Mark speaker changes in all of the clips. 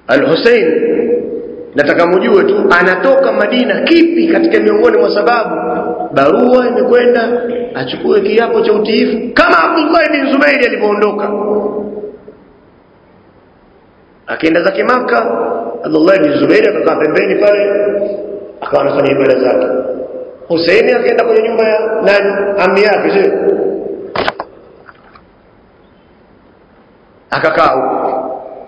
Speaker 1: Al-Hussein nataka mjue tu anatoka Madina kipi katika miongoni mwa sababu barua imekwenda achukue kiapo cha utiifu kama Abdullah bin Zubair alipoondoka akaenda zake Makkah. Abdullah bin Zubair akakaa pembeni pale akawa anafanya ibada zake. Hussein akaenda kwenye nyumba ya nani, ammi yake, sio akakaa huko.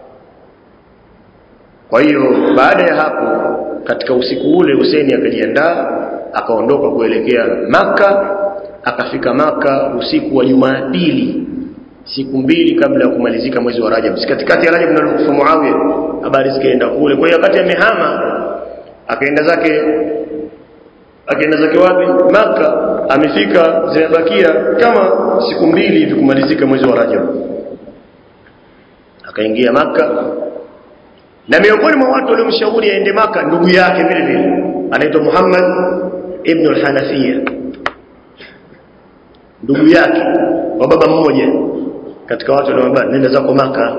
Speaker 1: Kwa hiyo baada ya hapo katika usiku ule Hussein akajiandaa akaondoka kuelekea Makkah. Akafika Makkah usiku wa Jumapili, siku mbili kabla ya kumalizika mwezi wa Rajab. Katikati ya Rajab ndio kufa Muawiya, habari zikaenda kule. Kwa hiyo wakati amehama akaenda zake wapi? Makkah. Amefika zimebakia kama siku mbili hivi kumalizika mwezi wa Rajab. Akaingia Makkah, na miongoni mwa watu waliomshauri aende Makkah ndugu yake vile vile anaitwa Muhammad ibn al-Hanafiya, ndugu yake wa baba mmoja katika watu waliomwambia nenda zako Makkah.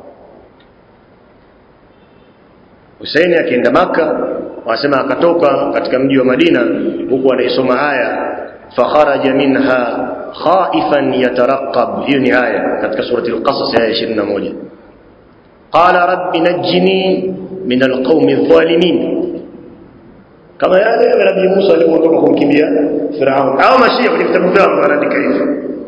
Speaker 1: Hussein akaenda Makkah, wasema akatoka katika mji wa Madina huko anaisoma aya fa kharaja minha khaifan yatarqab. Hiyo ni aya katika surati al-Qasas aya 21. Qala rabbi najini min alqawmi adh-dhalimin, kama yale Nabii Musa alipoondoka kumkimbia Firaun au Mashia kwenye vitabu vyao wanaandika hivyo.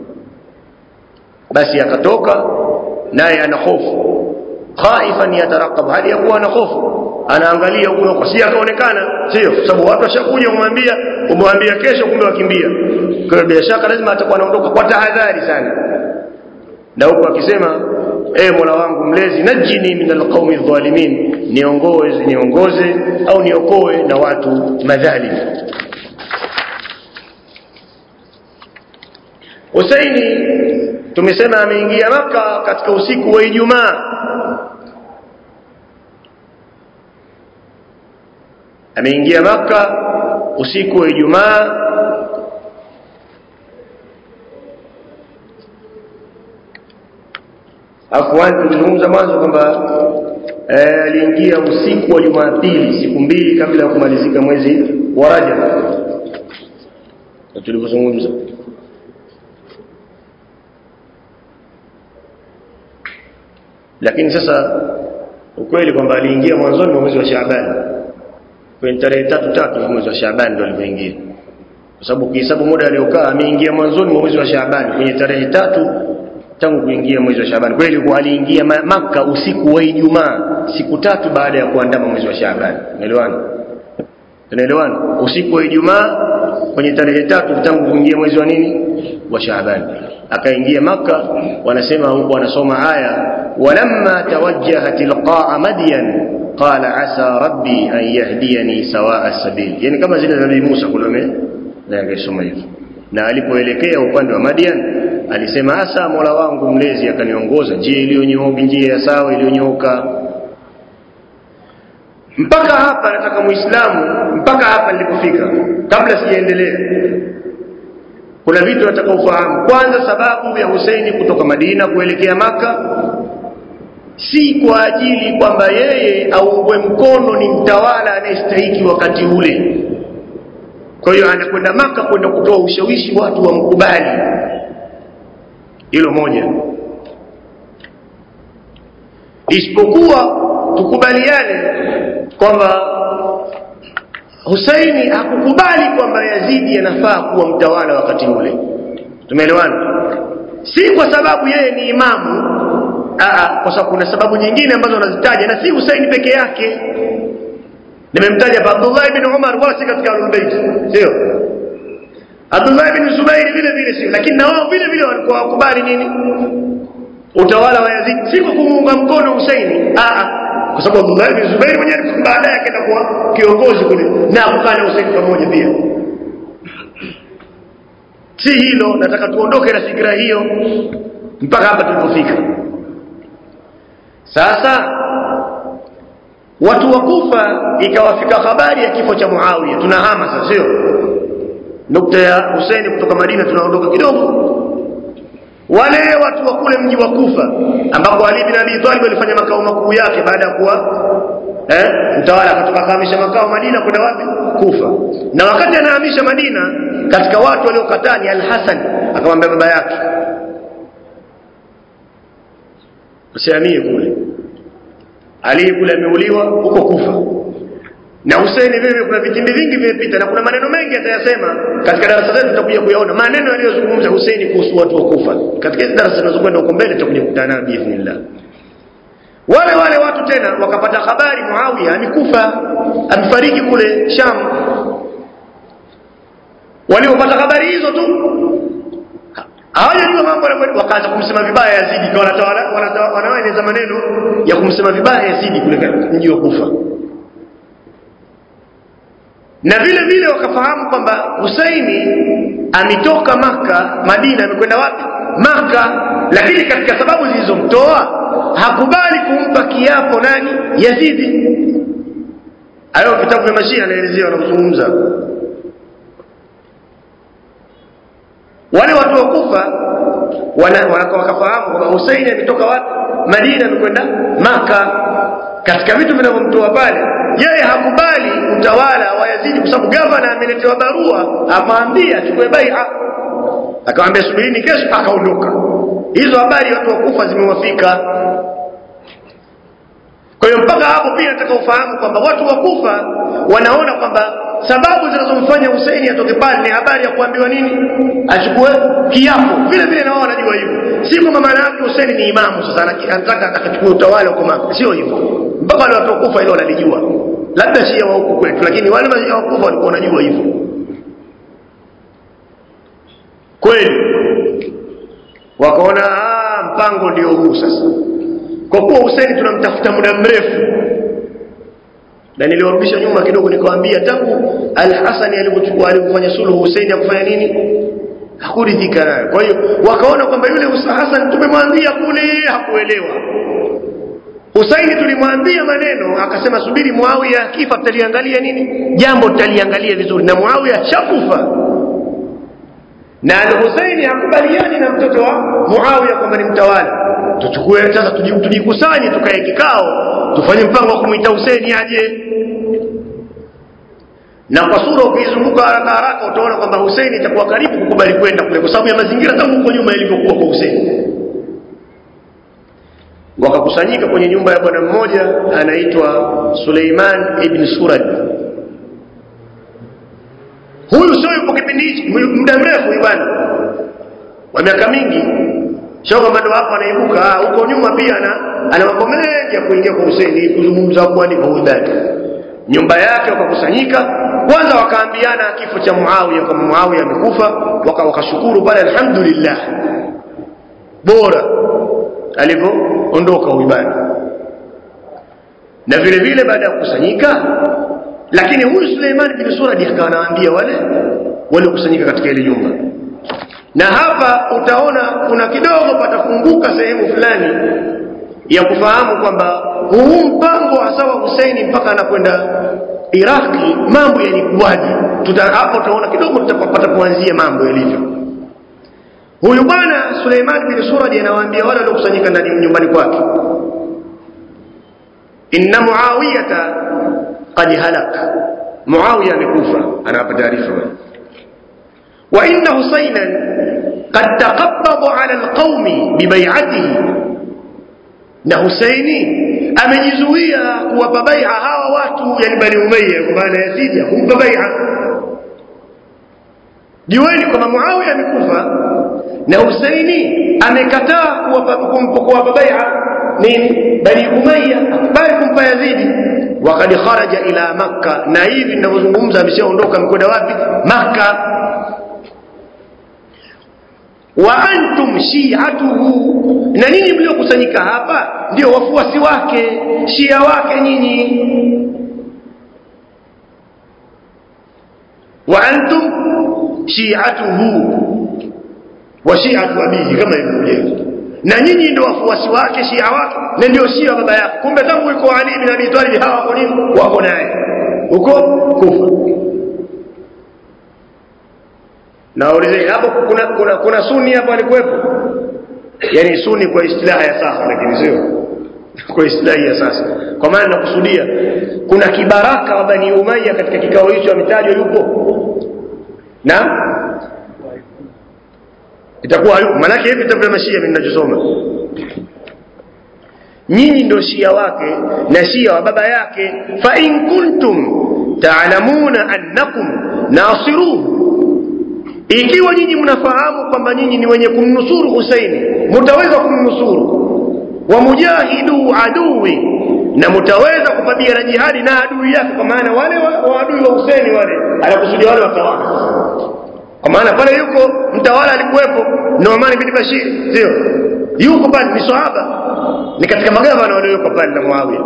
Speaker 1: Basi akatoka naye ana hofu, khaifan yatarqab, hali yakuwa ana hofu, anaangalia huko kwa si akaonekana, sio sababu watu washakuja kumwambia kesho, kumbe wakimbia. Kwa hiyo bila shaka lazima atakuwa anaondoka kwa tahadhari sana, na huko akisema Mola wangu mlezi, najini min alqawmi adh-dhalimin, niongoze au niokoe na watu madhalim. Husaini tumesema ameingia Makkah katika usiku wa Ijumaa. Ameingia Makkah usiku wa Ijumaa. Afwan, tulizungumza mwanzo kwamba aliingia usiku wa Jumapili, siku mbili kabla ya kumalizika mwezi wa Rajab. Tulizungumza lakini sasa ukweli kwamba aliingia mwanzoni mwa mwezi wa Shaaban, kwenye tarehe 3 mwezi wa Shaaban ndio alipoingia, kwa sababu kihesabu muda aliokaa ameingia mwanzoni mwa mwezi wa Shaaban kwenye tarehe 3 tangu kuingia mwezi wa Shaaban. Kweli kwa aliingia Makkah usiku wa Ijumaa, siku 3 baada ya kuandama mwezi wa Shaaban. Tunaelewana? Usiku wa Ijumaa kwenye tarehe 3 tangu kuingia mwezi wa nini? Wa Shaaban. Akaingia Makkah, wanasema huko wanasoma aya walamma tawajjaha tilqa'a Madyan qala asa rabbi an yahdiyani sawa'a as-sabil. Yani kama zile za Nabii Musa kule na akisoma hivyo. Na alipoelekea upande wa Madian alisema asa Mola wangu mlezi akaniongoza njia iliyonyooka, njia ya sawa iliyonyooka. Mpaka hapa nataka Muislamu, mpaka hapa nilipofika, kabla sijaendelea, kuna vitu nataka ufahamu. Kwanza, sababu ya Hussein kutoka Madina kuelekea Makkah si kwa ajili kwamba yeye aungwe mkono ni mtawala anayestahili wakati ule. Kwa hiyo anakwenda Makkah kwenda kutoa ushawishi watu wamkubali. Hilo moja. Isipokuwa tukubaliane kwamba Husaini hakukubali kwamba Yazidi anafaa kuwa mtawala wakati ule. Tumeelewana? Si kwa sababu yeye ni imamu, kwa sababu kuna sababu nyingine ambazo anazitaja, na si Husaini peke yake. Nimemtaja Abdullah ibn Umar, wala si katika al-Bayt, sio? Abdullah ibn Zubair vile vile sio, lakini na wao vile vile walikuwa wakubali nini? Utawala wa Yazid, si kwa kumuunga mkono Husaini, kwa sababu Abdullah ibn Zubair mwenyewe baadaye akaenda kuwa kiongozi kule na kukana Husaini pamoja pia. Si hilo, nataka tuondoke na fikra hiyo mpaka hapa tulipofika. Sasa watu wa Kufa ikawafika habari ya kifo cha Muawiya. Tunahama sasa, sio? Nukta ya Husaini kutoka Madina tunaondoka kidogo. wale watu wa kule mji wa Kufa ambapo Ali bin Abi Talib alifanya makao makuu yake baada ya kuwa mtawala, kutoka kuhamisha makao Madina kwenda wapi? Kufa. Na wakati anahamisha Madina, katika watu waliokataa ni Al-Hasan, akamwambia baba yake usihamie kule. Ali kule ameuliwa huko Kufa, na Hussein vile kuna vitimbi vingi vimepita na kuna maneno mengi atayasema katika darasa zetu, tutakuja kuyaona maneno aliyozungumza Hussein kuhusu watu wa Kufa katika hizo darasa zinazokwenda huko mbele, tutakuja kukutana nayo biidhnillah. Wale watu tena wakapata habari Muawiya amekufa, amefariki kule Sham. Waliopata habari hizo tu hawajajua mambo yanakwenda, wakaanza kumsema vibaya Yazidi, kwa wanaeneza maneno ya kumsema vibaya Yazidi kule mji wa Kufa. Na vile vile wakafahamu kwamba Husaini ametoka Maka Madina, amekwenda wapi? Maka. Lakini katika sababu zilizomtoa hakubali kumpa kiapo nani? Yazidi. Hayo vitabu vya Mashia anaelezea wanazungumza. Wale watu wa Kufa wakafahamu kwamba Husaini ametoka wapi? Madina, amekwenda Maka. Katika vitu vinavyomtoa pale, yeye hakubali utawala wa Yazidi kwa sababu gavana ameletewa barua amwambia achukue bai'a, akamwambia subirini kesho, akaondoka. Hizo habari watu wa Kufa zimewafika. Kwa hiyo mpaka hapo pia nataka ufahamu kwamba watu wa Kufa wanaona kwamba sababu zinazomfanya Husaini atoke pale ni habari ya kuambiwa nini? Achukue kiapo. Vile vile na wao wanajua hivyo. Si kwamba maana yake Husaini ni imamu sasa anataka akachukue utawala huko Maka. Sio hivyo. Mpaka wale watu wa Kufa hilo wanalijua. Labda Shia wa huko kwetu, lakini wale Mashia wa Kufa walikuwa wanajua hivyo. Kweli wakaona mpango ndio huu sasa. Kwa kuwa Husaini tunamtafuta muda mrefu, na niliwarudisha nyuma kidogo nikawaambia tangu Al-Hasan alipofanya suluhu Husaini akufanya nini? Hakuridhika naye. Kwa hiyo wakaona kwamba yule Hasan tumemwambia kule hakuelewa. Husaini tulimwambia maneno akasema subiri Muawiya akifa tutaliangalia nini? Jambo tutaliangalia vizuri, na Muawiya shakufa. Na Husaini hakubaliani na mtoto wa Muawiya kwamba ni mtawala. Tuchukue sasa tujikusanye tukae kikao tufanye mpango wa kumuita Husaini aje. Na kwa sura ukizunguka haraka utaona kwamba Husaini itakuwa karibu kukubali kwenda kule kwa sababu ya mazingira tangu huko nyuma ilivyokuwa kwa Husaini. Wakakusanyika kwenye nyumba ya bwana mmoja anaitwa Suleiman ibn Surad. Huyu sio yupo kipindi hichi muda mrefu huyu bwana, wa miaka mingi. Shoga bado hapa anaibuka huko nyuma pia ana mambo mengi ya kuingia kwa Husaini kuzungumza kwa ni Baghdad. Nyumba yake wakakusanyika, kwanza wakaambiana kifo cha Muawiya, kama Muawiya amekufa, wakashukuru pale alhamdulillah. Bora alivyoondoka huyu bwana. Na vile vile baada ya kukusanyika, lakini huyu Suleiman bin Suradi akawa anawaambia wale kusanyika katika ile nyumba. Na hapa utaona kuna kidogo patafunguka sehemu fulani ya kufahamu kwamba huu mpango hasa wa Husaini mpaka anakwenda Iraki mambo yalikuwaje. Hapo utaona kidogo tutapata kuanzia mambo yalivyo. Huyu bwana Suleiman bin Suradi anawaambia wale waliokusanyika ndani nyumbani kwake, inna Muawiyata qad halak, Muawiya amekufa. Anawapa taarifa wa inna Husainan qad taqabbada ala alqawmi bibay'atihi, na Husaini amejizuia kuwapa bai'a hawa watu yani Bani Umayya kwa maana Yazid kumpa bai'a. Jueni kwamba Muawiya amekufa na Husaini amekataa kuwapa bai'a nini Bani Umayya, bali kumpa Yazid. Wakati kharaja ila Makkah, na hivi ninavyozungumza ameshaondoka amekwenda wapi? Makkah. Wa antum shi'atuhu, na ninyi mliokusanyika hapa ndio wafuasi wake, Shia wake nyinyi. Wa antum shi'atuhu wa shi'atu abihi, kama ilivyo, na nyinyi ndio wafuasi wake, Shia wake, na ndio Shia baba yake. Kumbe tangu yuko Ali bin Abi Talib hawa wako nini? Wako naye huko Kufa. Na ulize hapo kuna Sunni hapo alikuwepo? yani Sunni kwa istilaha ya sasa, lakini sio kwa istilahi ya sasa. Kwa maana nakusudia kuna kibaraka wa Bani Umayya katika kikao hicho ametajwa yupo, na itakuwa yupo. Maana yake hivi vitabu vya Mashia mimi ninachosoma, nyinyi ndio Shia wake na Shia wa baba yake. Fa in kuntum ta'lamuna annakum nasiruhu, ikiwa nyinyi mnafahamu kwamba nyinyi ni wenye kumnusuru Husaini, mtaweza kumnusuru. Wa mujahidu aduwi, na mtaweza kupigana jihadi na adui yake. Kwa maana wale wa adui wa Husaini wale anakusudia wale watawala, kwa maana pale yuko mtawala alikuwepo Nu'man bin Bashir, sio yuko pale, ni sahaba, ni katika magavana walioko pale na Muawiya.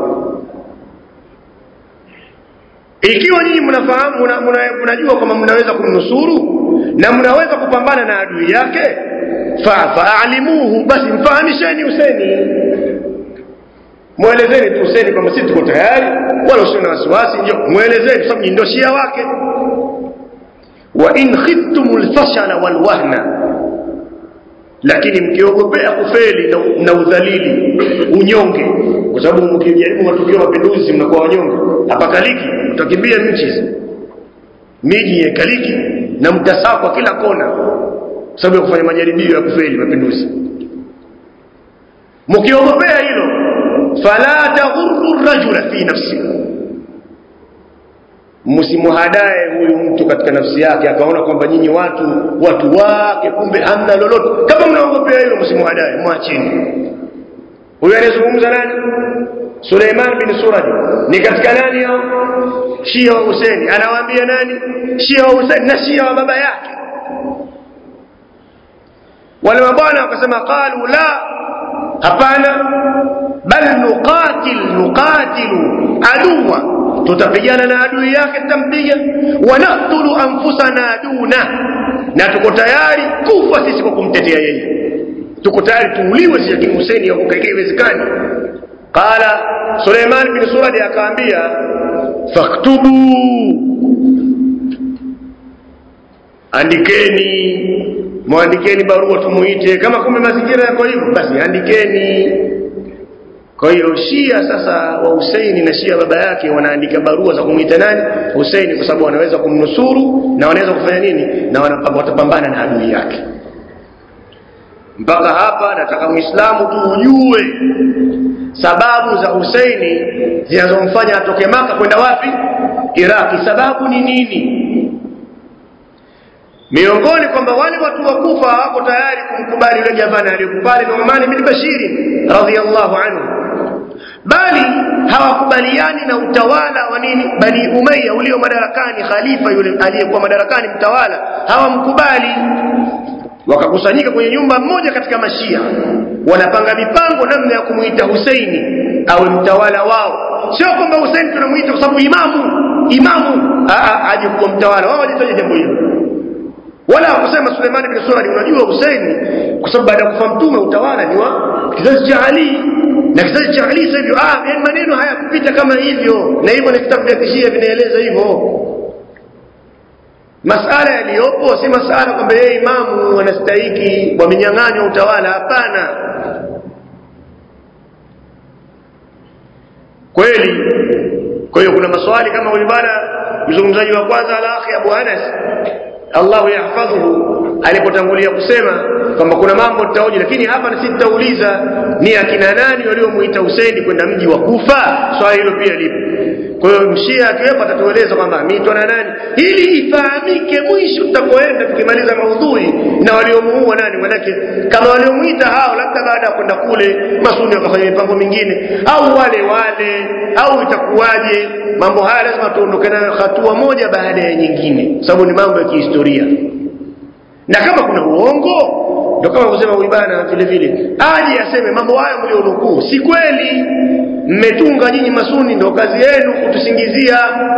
Speaker 1: Ikiwa nyinyi mnafahamu mnajua kwamba mnaweza kumnusuru na mnaweza kupambana na adui yake, fa'alimuhu, basi mfahamisheni Husaini, muelezeni tu Husaini kwamba sisi tuko tayari, wala usiwe na wasiwasi, ndio muelezeni, sababu ndio Shia wake. Wa in khiftumul fashala wal wahna, lakini mkiogopea kufeli na udhalili, unyonge, kwa sababu mkijaribu matukio mapinduzi mnakuwa wanyonge, hapakaliki, mtakimbia miji ya kaliki na mtasakwa kila kona sababu ya kufanya majaribio ya kufeli mapinduzi. Mkiogopea hilo, fala taghurru ar-rajula fi nafsi, msimuhadae huyu mtu katika nafsi yake akaona kwamba nyinyi watu wake kumbe hamna lolote. Kama mnaogopea hilo, msimuhadae, mwacheni. Huyu anazungumza nani? Suleiman bin Suraj, ni katika nani hao? Shia wa Husaini. Anawaambia nani? Shia wa Husaini na Shia wa baba yake. Wale mabwana wakasema qalu la, hapana, bal nuqatilu aduwa, tutapigana na adui yake, tutampiga. Wa naqtulu anfusana duna, na tuko tayari kufa sisi kwa kumtetea yeye, tuko tayari tuuliwe sisi, lakini Husaini haiwezekani. Qala Suleiman bin Surad akaambia faktubu, andikeni, muandikeni barua tumuite. Kama kumbe mazingira yako hivyo, basi andikeni. Kwa hiyo Shia sasa wa Husaini na Shia baba yake wanaandika barua za kumuita nani? Husaini, kwa sababu wanaweza kumnusuru na wanaweza kufanya nini, na watapambana na adui yake. Mpaka hapa nataka Muislamu tu ujue sababu za Husaini zinazomfanya atoke Maka kwenda wapi? Iraki. Sababu ni nini? Miongoni kwamba wale watu wa Kufa hawako tayari kumkubali yule gavana aliyekubali Nu'man bin Bashir radhiyallahu anhu, bali hawakubaliani na utawala wa nini? Bani Umayya ulio madarakani, khalifa yule aliyekuwa madarakani, mtawala, hawamkubali. Wakakusanyika kwenye nyumba moja katika Mashia, wanapanga mipango namna ya kumuita Husaini awe mtawala wao. Sio kwamba Husaini tunamuita kwa sababu imamu aje kuwa mtawala wao, walitaja jambo hilo. Wala kusema Suleiman bin Surad, unajua Husaini kwa sababu baada ya kufa mtume utawala ni wa kizazi cha Ali, na kizazi cha Ali sasa hivyo, yani maneno haya kupita kama hivyo, na hivyo ni kitabu cha Kishia vinaeleza hivyo. Masala yaliyopo si masala kwamba yeye imamu anastahili wamenyang'anywa utawala, hapana. Kweli. Kwa hiyo kuna maswali kama ulibana mzungumzaji wa kwanza al-akhi Abu Anas Allahu yahfadhuhu alipotangulia kusema kwamba kuna mambo tutaoje, lakini hapa na sisi tutauliza ni akina nani waliomuita Husaini kwenda mji wa Kufa. Swali hilo pia lipo. Kwa hiyo Mshia akiwepo atatueleza kwamba ameitwa na nani, ili ifahamike mwisho tutakoenda tukimaliza maudhui na waliomuua nani. Manake kama waliomuita hao, labda baada ya kwenda kule Masuni wakafanya mipango mingine, au wale au itakuwaje? Mambo haya lazima tuondoke nayo hatua moja baada ya nyingine, sababu ni mambo ya kihistoria. Na kama kuna uongo, ndio kama kusema huyu bana vile vile aje aseme mambo haya mlionukuu si kweli, mmetunga nyinyi Masuni, ndio kazi yenu kutusingizia.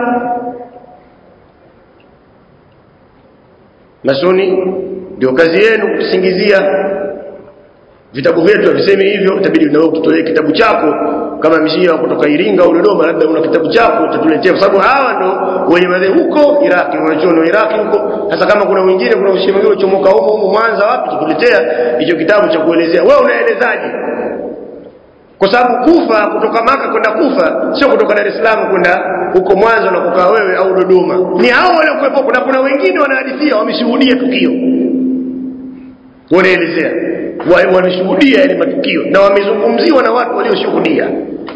Speaker 1: Masuni ndio kazi yenu kutusingizia. Vitabu vyetu viseme hivyo, itabidi na wewe utoe kitabu chako kama mshia kutoka Iringa au Dodoma, labda una kitabu chako utatuletea, kwa sababu hawa ndo wenye madhehebu huko Iraki, wanachono Iraki huko. Sasa kama kuna wengine, kuna ushia mwingine uchomoka huko Mwanza wapi, tukuletea hicho kitabu cha kuelezea. Wewe unaelezaje? Kwa sababu Kufa, kutoka Maka kwenda Kufa sio kutoka Dar es Salaam kwenda huko Mwanza na kukaa wewe au Dodoma. Ni hao wale kuepo, na kuna wengine wanahadithia wameshuhudia tukio. Wanaelezea wameshuhudia yale matukio na wamezungumziwa na watu walioshuhudia.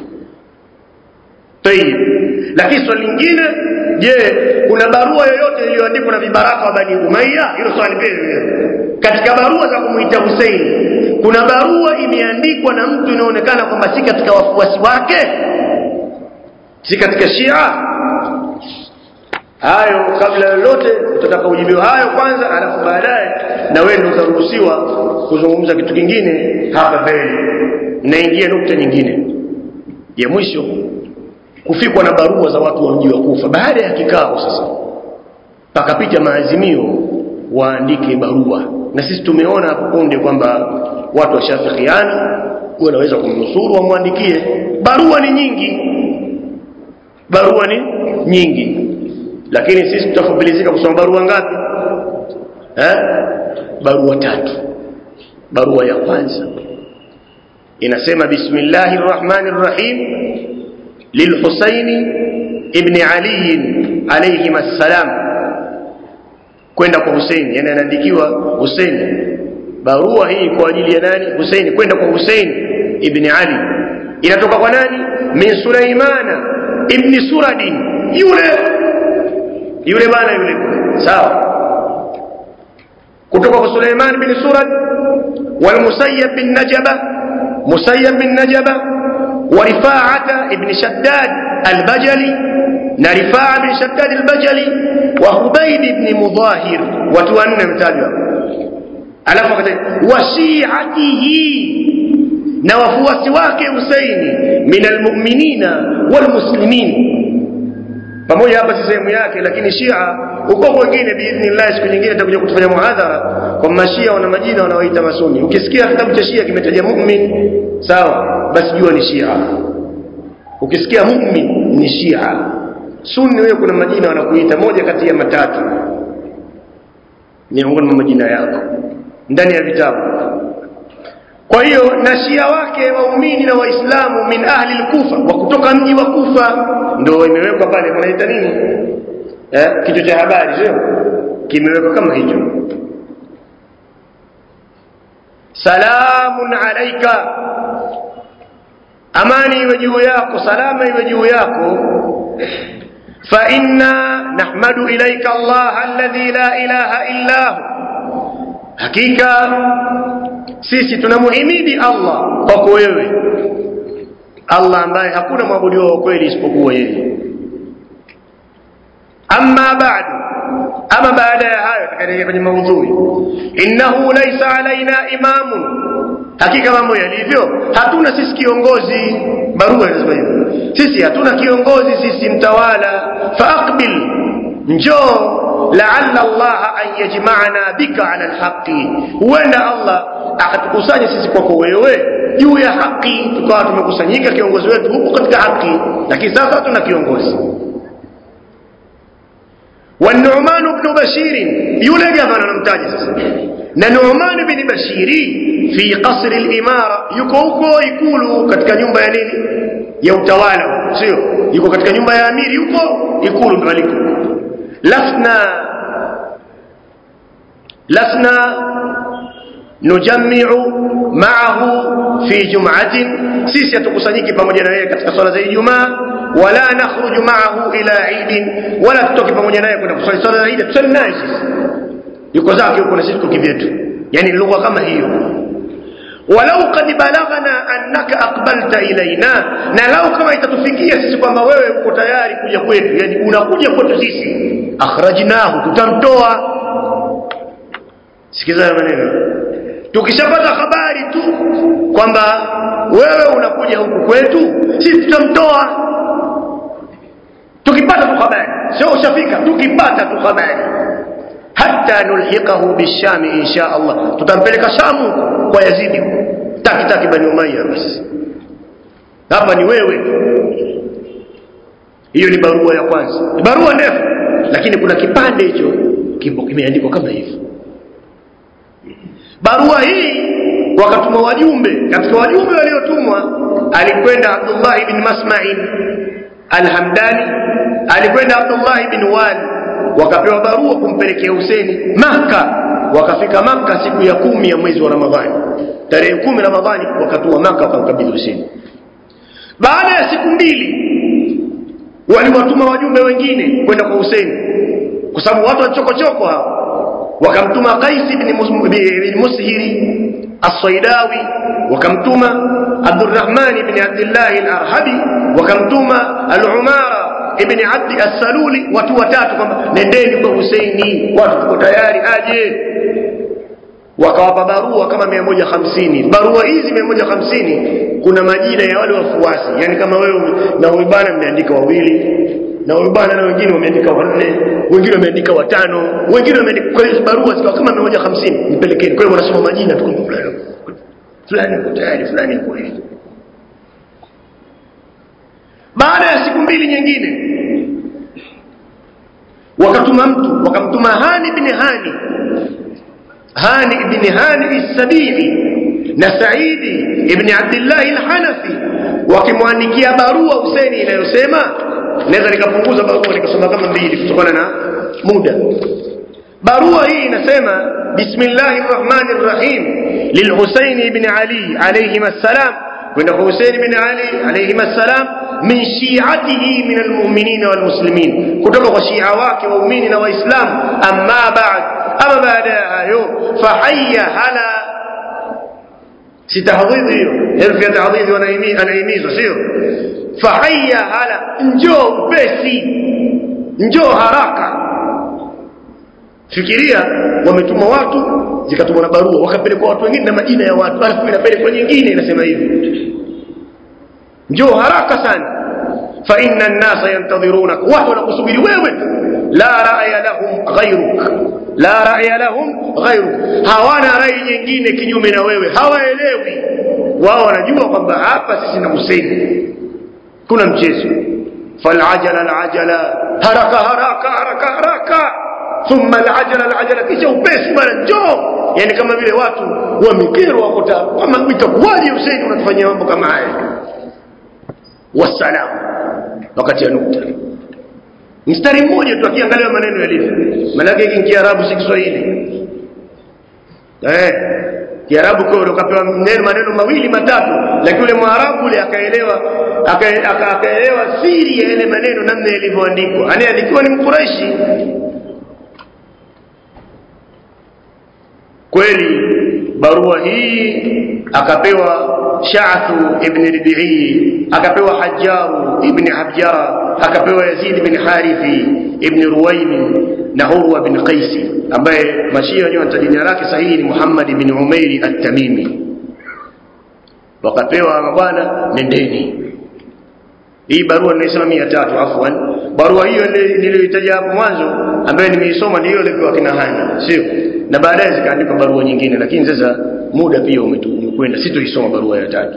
Speaker 1: Tayeb. Lakini swali lingine, je, kuna barua yoyote iliyoandikwa na vibaraka wa Bani Umayya? Hilo swali pekee. Katika barua za kumuita Hussein, kuna barua imeandikwa na mtu inaonekana kwamba si katika wafuasi wake, si katika Shia? Hayo kabla lolote tutataka ujibiwe hayo kwanza, alafu baadaye na wewe ndio utaruhusiwa kuzungumza kitu kingine hapa mbele. Naingia nukta nyingine ya mwisho, kufikwa na barua za watu wa mji wa Kufa. Baada ya kikao sasa pakapita maazimio waandike barua, na sisi tumeona hapo punde kwamba watu washafikiana, wanaweza kumnusuru wamwandikie. Barua ni nyingi, barua ni nyingi, lakini sisi tutafupilizika kusoma barua ngapi? Barua 3. Barua ya kwanza inasema bismillahir rahmanir rahim للحسين ابن علي عليهما السلام. kwenda kwa Hussein, yani anaandikiwa Hussein. Barua hii kwa ajili ya nani? Hussein, kwenda kwa Hussein ibn Ali. Inatoka kwa nani? Min Sulaimana ibn Suradin, yule bana yule, sawa, kutoka kwa Sulaiman ibn Surad wal Musayyab bin Najaba, Musayyab bin Najaba ورفاعة ابن شداد البجلي، رفاعة بن شداد البجلي وهبيد بن مظاهر وتواننا متاجوا على فقط وشيعته نوفوا سواك حسين من المؤمنين والمسلمين. pamoja hapa si sehemu yake, lakini Shia uko wengine biidhnillah siku nyingine tutakuja kufanya muhadhara kwa Mashia wana majina wanaoita Masuni. Ukisikia kitabu cha Shia kimetaja mu'min, sawa, basi jua ni Shia. Ukisikia mu'min ni Shia. Sunni wewe kuna majina wanakuita, moja kati ya matatu miongoni mwa majina yako ndani ya vitabu. Kwa hiyo na Shia wake waumini na Waislamu min ahli al-Kufa, wa kutoka mji wa Kufa, ndio imewekwa pale. Wanaita nini? Kichwa cha habari sio kimewekwa kama hicho, salamun alayka, amani iwe juu yako, salama iwe juu yako. Fa inna nahmadu ilayka Allah alladhi la ilaha illa hu, hakika sisi tunamuhimidi Allah kwako wewe, Allah ambaye hakuna mwabudiwa wa kweli isipokuwa yeye. Amma ba'du, ama baada ya hayo tukaendelea kwenye maudhui. Innahu laysa alaina imamun, hakika mambo yalivyo hatuna sisi kiongozi. Barua inasema hivyo, sisi hatuna kiongozi, sisi mtawala. Faaqbil, njoo, la'alla Allah an yajma'ana bika 'ala al-haqqi, huenda Allah akatukusanya sisi kwako wewe juu ya haki, tukawa tumekusanyika kiongozi wetu huko katika haki. Lakini sasa hatuna kiongozi. wa Nu'man ibn Bashir, yule gavana anamtaja sasa, na Nu'man ibn Bashir fi qasr al-imara, yuko huko ikulu katika nyumba ya nini, ya utawala, sio yuko katika nyumba ya amiri, yuko ikulu ndo aliko. lasna nujammi'u ma'ahu fi jum'atin, sisi hatukusanyiki pamoja na yeye katika swala za Ijumaa. Wala nakhruju ma'ahu ila Eid, wala tutoki pamoja naye kwenda kusali swala za Eid. Tusali naye sisi, yuko zake huko na sisi tuko kivyetu, yani lugha kama hiyo. Walau qad balagana annaka aqbalta ilaina, na lau kama itatufikia sisi kwamba wewe uko tayari kuja kwetu, yani unakuja kwetu sisi, akhrajnahu, tutamtoa. Sikiza maneno, tukishapata habari tu kwamba wewe unakuja huku kwetu, sisi tutamtoa. Tukipata tu habari, sio ushafika, tukipata tu habari, hatta nulhiqahu bisham insha Allah, tutampeleka Shamu kwa Yazidi, taki Bani Umayya. Basi hapa ni wewe. Hiyo ni barua ya kwanza. Barua ndefu, lakini kuna kipande hicho kipo kimeandikwa kama hivi. Barua hii wakatuma wajumbe. Katika wajumbe waliotumwa alikwenda Abdullah ibn Masma'in al-Hamdani, alikwenda Abdullah ibn Wali, wakapewa barua kumpelekea Husaini Makkah. Wakafika Makkah siku ya 10 ya mwezi wa Ramadhani, tarehe 10 Ramadhani, wakatua Makkah wakamkabidhi Husaini. Baada ya siku 2 waliwatuma wajumbe wengine kwenda kwa Husaini, kwa sababu watu wachokochoko hao. Wakamtuma Qais ibn Mushiri as-Saidawi, wakamtuma Abdurrahman ibn Abdullah al-Arhabi, wakamtuma al-Umara ibn Abd as-Saluli. Watu watatu kwamba nendeni kwa Husaini, watu tuko tayari aje. Wakawapa barua kama 150. Barua hizi 150 kuna majina ya wale wafuasi, yani kama wewe na huyu bwana mmeandika 2, na huyu bwana na wengine wameandika 4, wengine wameandika 5, wengine wameandika. Kwa hiyo barua zikawa kama 150, mpelekeni. Kwa hiyo wanasoma majina tu kwamba fulani yuko tayari, fulani yuko hivi. Baada ya siku 2 nyingine wakatuma mtu, wakamtuma Hani ibn Hani as-Sabi'i na Said ibn Abdullah al-Hanafi, wakimwandikia barua Husaini inayosema, naweza nikapunguza barua nikasoma kama 2 kutokana na muda. Barua hii inasema: Bismillahir Rahmanir Rahim lil-Husayn ibn Ali alayhi assalam, kwenda kwa Husayn ibn Ali alayhi assalam, min shi'atihi min al-mu'minin wal muslimin, kutoka kwa shia wake waumini na waislamu. Amma ba'd, ama baada ya hayo, fahayya hala, si tahdhidhi hiyo, herufi ya tahdhidhi anaimizwa, sio? Fahayya hala, njoo upesi, njoo haraka. Fikiria, wametuma watu, zikatumwa na barua, wakapelekwa watu wengine na majina ya watu, alafu inapelekwa nyingine inasema hivi, njoo haraka sana. Fa inna an-nasa yantadhirunaka, watu wanakusubiri wewe. La ra'ya lahum ghayruk, la ra'ya lahum ghayruk, hawana rai nyingine kinyume na wewe, hawaelewi. Wao wanajua kwamba hapa sisi na Husaini kuna mchezo. Fal'ajala al-ajala, haraka haraka haraka haraka, thumma al-ajala, kisha upesi bwana, njoo. Yani kama vile watu wamekerwa, wako kama itakuwaje Husaini unatufanyia mambo kama haya. Wassalam, wakati ya nukta. Mstari mmoja tu akiangalia maneno yalivyo, maana yake ni Kiarabu si Kiswahili. Kiarabu kwa ndo kapewa maneno 2 matatu, lakini yule Mwarabu yule akaelewa siri ya ile maneno namna yalivyoandikwa. Alikuwa ni Mkuraishi kweli. Barua hii akapewa Sha'th ibn Rabi'i, akapewa Hajjar ibn Habjara, akapewa Yazid ibn Harithi ibn Ruwaym na Urwa ibn Qais, ambaye mashia wenyewe jina lake sahihi ni Muhammad ibn Umair at-Tamimi. Wakapewa mabwana, nendeni. Hii barua nimesema 300, afwan. Barua hiyo niliyoitaja hapo mwanzo ambayo nimeisoma ndio ile kwa kina Hani, sio? Na baadaye zikaandikwa barua nyingine, lakini sasa muda pia umekwenda, sitoisoma barua ya 3.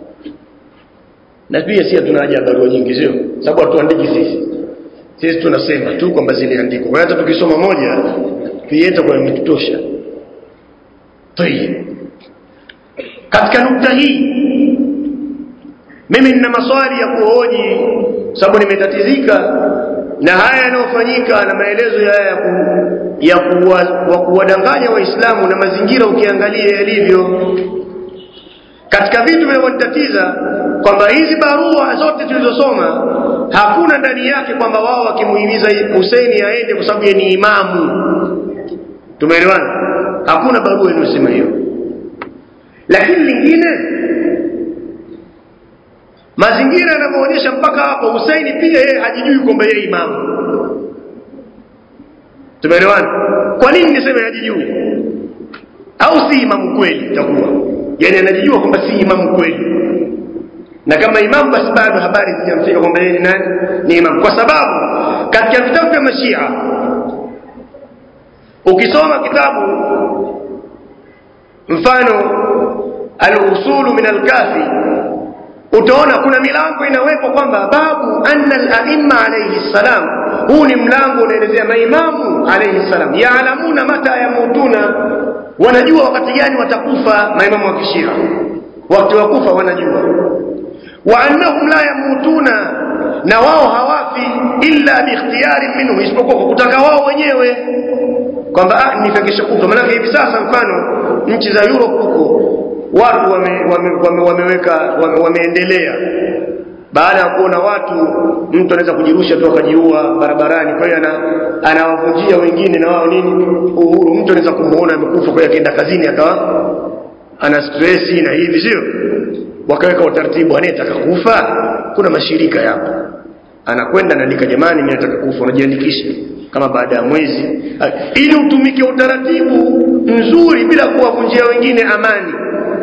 Speaker 1: Na pia si tunaja barua nyingi, sio? Sababu hatuandiki sisi. Sisi tunasema tu kwamba ziliandikwa. Kwa hiyo tukisoma moja tuieta kwa imetutosha. Tayeb. Katika nukta hii mimi nina maswali ya kuhoji, sababu nimetatizika na haya yanayofanyika na maelezo ya kuwadanganya Waislamu na mazingira ukiangalia yalivyo. Katika vitu vinavyotatiza kwamba hizi barua zote tulizosoma hakuna ndani yake kwamba wao wakimuhimiza Husaini aende kwa sababu yeye ni imamu. Tumeelewana? Hakuna barua inayosema hiyo. Lakini lingine, mazingira yanaonyesha mpaka hapo Husaini pia yeye hajijui kwamba yeye imamu. Tumeelewana? Kwa nini niseme hajijui? Au si imamu kweli itakuwa? Yani anajijua kwamba si imamu kweli. Na kama imamu basi bado habari zijamfika kwamba yeye ni nani? Ni imamu. Kwa sababu katika vitabu vya Mashia ukisoma kitabu mfano al-Usul min al-Kafi utaona kuna milango inawekwa kwamba babu anna al-a'imma alayhi salam. Huu ni mlango unaelezea maimamu alayhi salam yaalamuna mata yamutuna, wanajua wakati gani watakufa. Maimamu wa Kishia wakati wa kufa wanajua. Wa annahum la yamutuna, na wao hawafi illa biikhtiyari minhu, isipokuwa kwa kutaka wao wenyewe kwamba nifekesha kufa. Maana hivi sasa mfano nchi za Europe huko watu wameendelea baada ya kuona watu, mtu anaweza kujirusha tu akajiua barabarani, kwa hiyo anawavunjia wengine na wao nini uhuru. Mtu anaweza kumuona amekufa, kwa hiyo akaenda kazini akawa ana stress na hivi, sio? Wakaweka utaratibu, anayetaka kufa kuna mashirika yapo, anakwenda anaandika, jamani mimi nataka kufa, unajiandikisha kama baada ya mwezi, ili utumike utaratibu mzuri bila kuwavunjia wengine amani.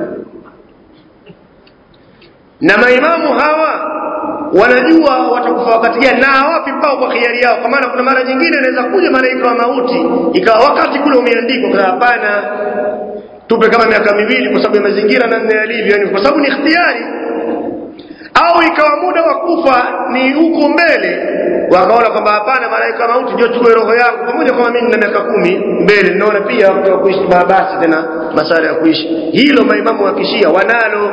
Speaker 1: Na maimamu hawa wanajua watakufa wakati gani na hawapi pao kwa khiari yao, kwa maana kuna mara nyingine inaweza kuja malaika wa mauti ikawa wakati kule umeandikwa kwa hapana tupe kama miaka 2 kwa sababu ya mazingira na yalivyo, yani kwa sababu ni ikhtiyari, au ikawa muda wa kufa ni huko mbele, wakaona kwamba hapana malaika wa mauti ndio chukue roho yangu pamoja, kama mimi nina miaka 10 mbele naona pia wakati wa kuishi basi tena masala ya kuishi. Hilo maimamu wa Kishia wanalo,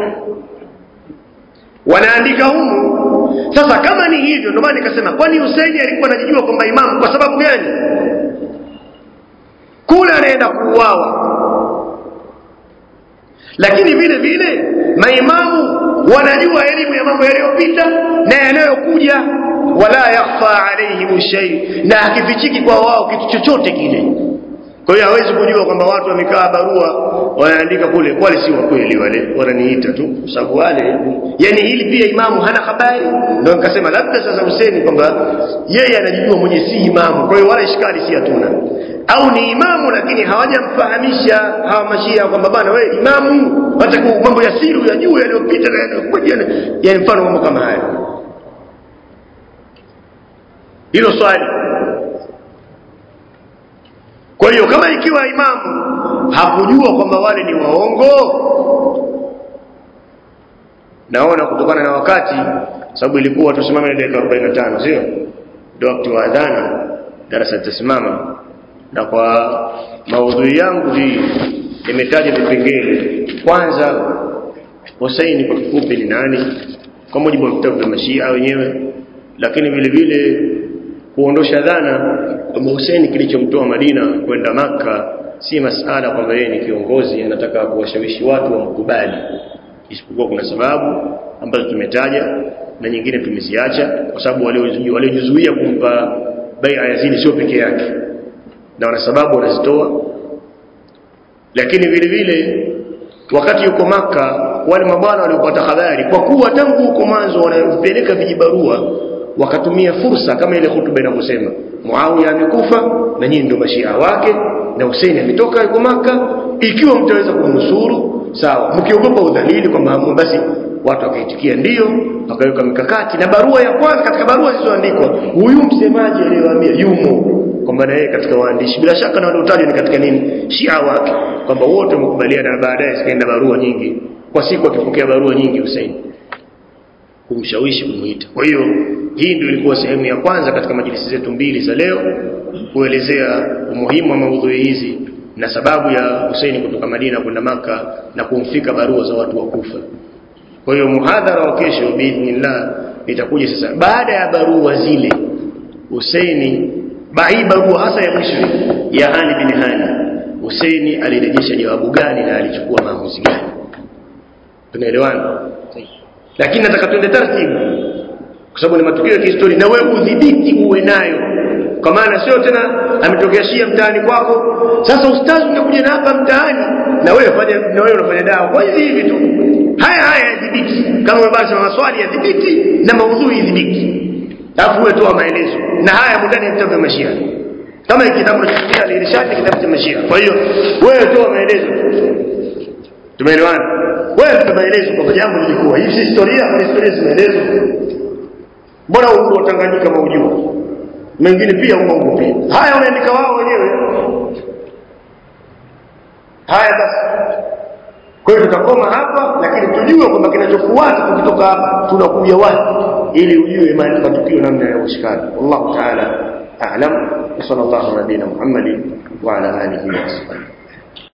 Speaker 1: wanaandika humu. Sasa kama ni hivyo, ndio maana nikasema kwani Hussein alikuwa anajijua kwamba imamu kwa sababu gani? Kule anaenda kuuawa, lakini vile vile maimamu wanajua elimu ya mambo yaliyopita na yanayokuja. Wala yakhfa alaihim shay, na hakifichiki kwa wao kitu chochote kile. Kwa hiyo hawezi kujua kwamba watu wamekaa barua wanaandika kule, wale si wa kweli, wale wananiita tu kwa sababu wale, yani hili pia imamu hana habari. Ndio nikasema labda sasa Hussein kwamba yeye anajijua mwenye si imamu, kwa hiyo wala ishkali si hatuna, au ni imamu lakini hawajamfahamisha hawa mashia kwamba bana wewe imamu, hata kwa mambo ya siri ya juu yaliyopita na yanayokuja, yani mfano mambo kama haya. Hilo swali. Kwa hiyo kama ikiwa imamu hakujua kwamba wale ni waongo, naona kutokana na wakati, sababu ilikuwa tusimame na dakika 45, sio ndio wakati wa adhana, darasa tasimama, na kwa maudhui yangu hii nimetaja vipengele. Kwanza Hussein kwa kifupi ni nani kwa mujibu wa vitabu vya Mashia wenyewe, lakini vile vile kuondosha dhana kwamba Hussein kilichomtoa Madina kwenda Makka si masala kwamba yeye ni kiongozi anataka kuwashawishi watu wamkubali, isipokuwa kuna sababu ambazo tumetaja na nyingine tumeziacha, kwa sababu waliojuzuia kumpa bai'a Yazid sio peke yake, na wana sababu wanazitoa. Lakini vile vile wakati yuko Makka wale mabwana waliopata habari, kwa kuwa tangu huko mwanzo wanapeleka vijibarua, wakatumia fursa kama ile hutuba inavyosema Muawiya amekufa na nyinyi ndio mashia wake, na Hussein ametoka yuko Makka, ikiwa mtaweza kumnusuru sawa, mkiogopa udhalili kwamba hamu, basi watu wakaitikia ndio, wakaweka mikakati. Na barua ya kwanza katika barua zilizoandikwa, huyu msemaji aliyewaambia yumo kwamba naye katika waandishi, bila shaka na waliotajwa ni katika nini shia wake, kwamba wote wamekubaliana. Na baadaye zikaenda barua nyingi, kwa siku akipokea barua nyingi Hussein kumshawishi kumuita. Kwa hiyo hii ndio ilikuwa sehemu ya kwanza katika majlisi zetu mbili za leo, kuelezea umuhimu wa maudhui hizi na sababu ya Hussein kutoka Madina kwenda Makka na kumfika barua za watu wa Kufa. Kwa hiyo muhadhara wa kesho biidhnillah itakuja sasa baada ya barua zile Hussein, barua hasa ya mwisho ya Ali bin Hani, Hussein alirejesha jawabu gani na alichukua maamuzi gani. Tunaelewana? Lakini nataka tuende taratibu kwa sababu ni matukio ya kihistoria, na wewe udhibiti uwe nayo, kwa maana sio tena ametokea Shia mtaani kwako, sasa ustazi unakuja na hapa mtaani na wewe unafanya dawa kwa hivi tu. Haya dhibiti, kama umebaki maswali ya dhibiti na maudhui dhibiti, alafu wewe toa maelezo, na haya ndani ya kitabu cha Mashia kama kitabu cha Shia al-Irshad, kitabu cha Mashia. Kwa hiyo wewe toa maelezo, tumeelewana? Wewe toa maelezo kwa jambo lilikuwa hivi, historia na historia zimeelezwa. Mbona uhuru wa Tanganyika maujua mengine pia uongo pia, haya unaandika wao wenyewe. Haya basi Kwa hiyo tutakoma hapa, lakini tujue kwamba kinachofuata kutoka hapa tunakuja wapi, ili ujue matukio namna ya ushikani. Wallahu ta'ala a'lam. Sallallahu alaihi wa sallam Muhammadin wa ala alihi wa sahbihi.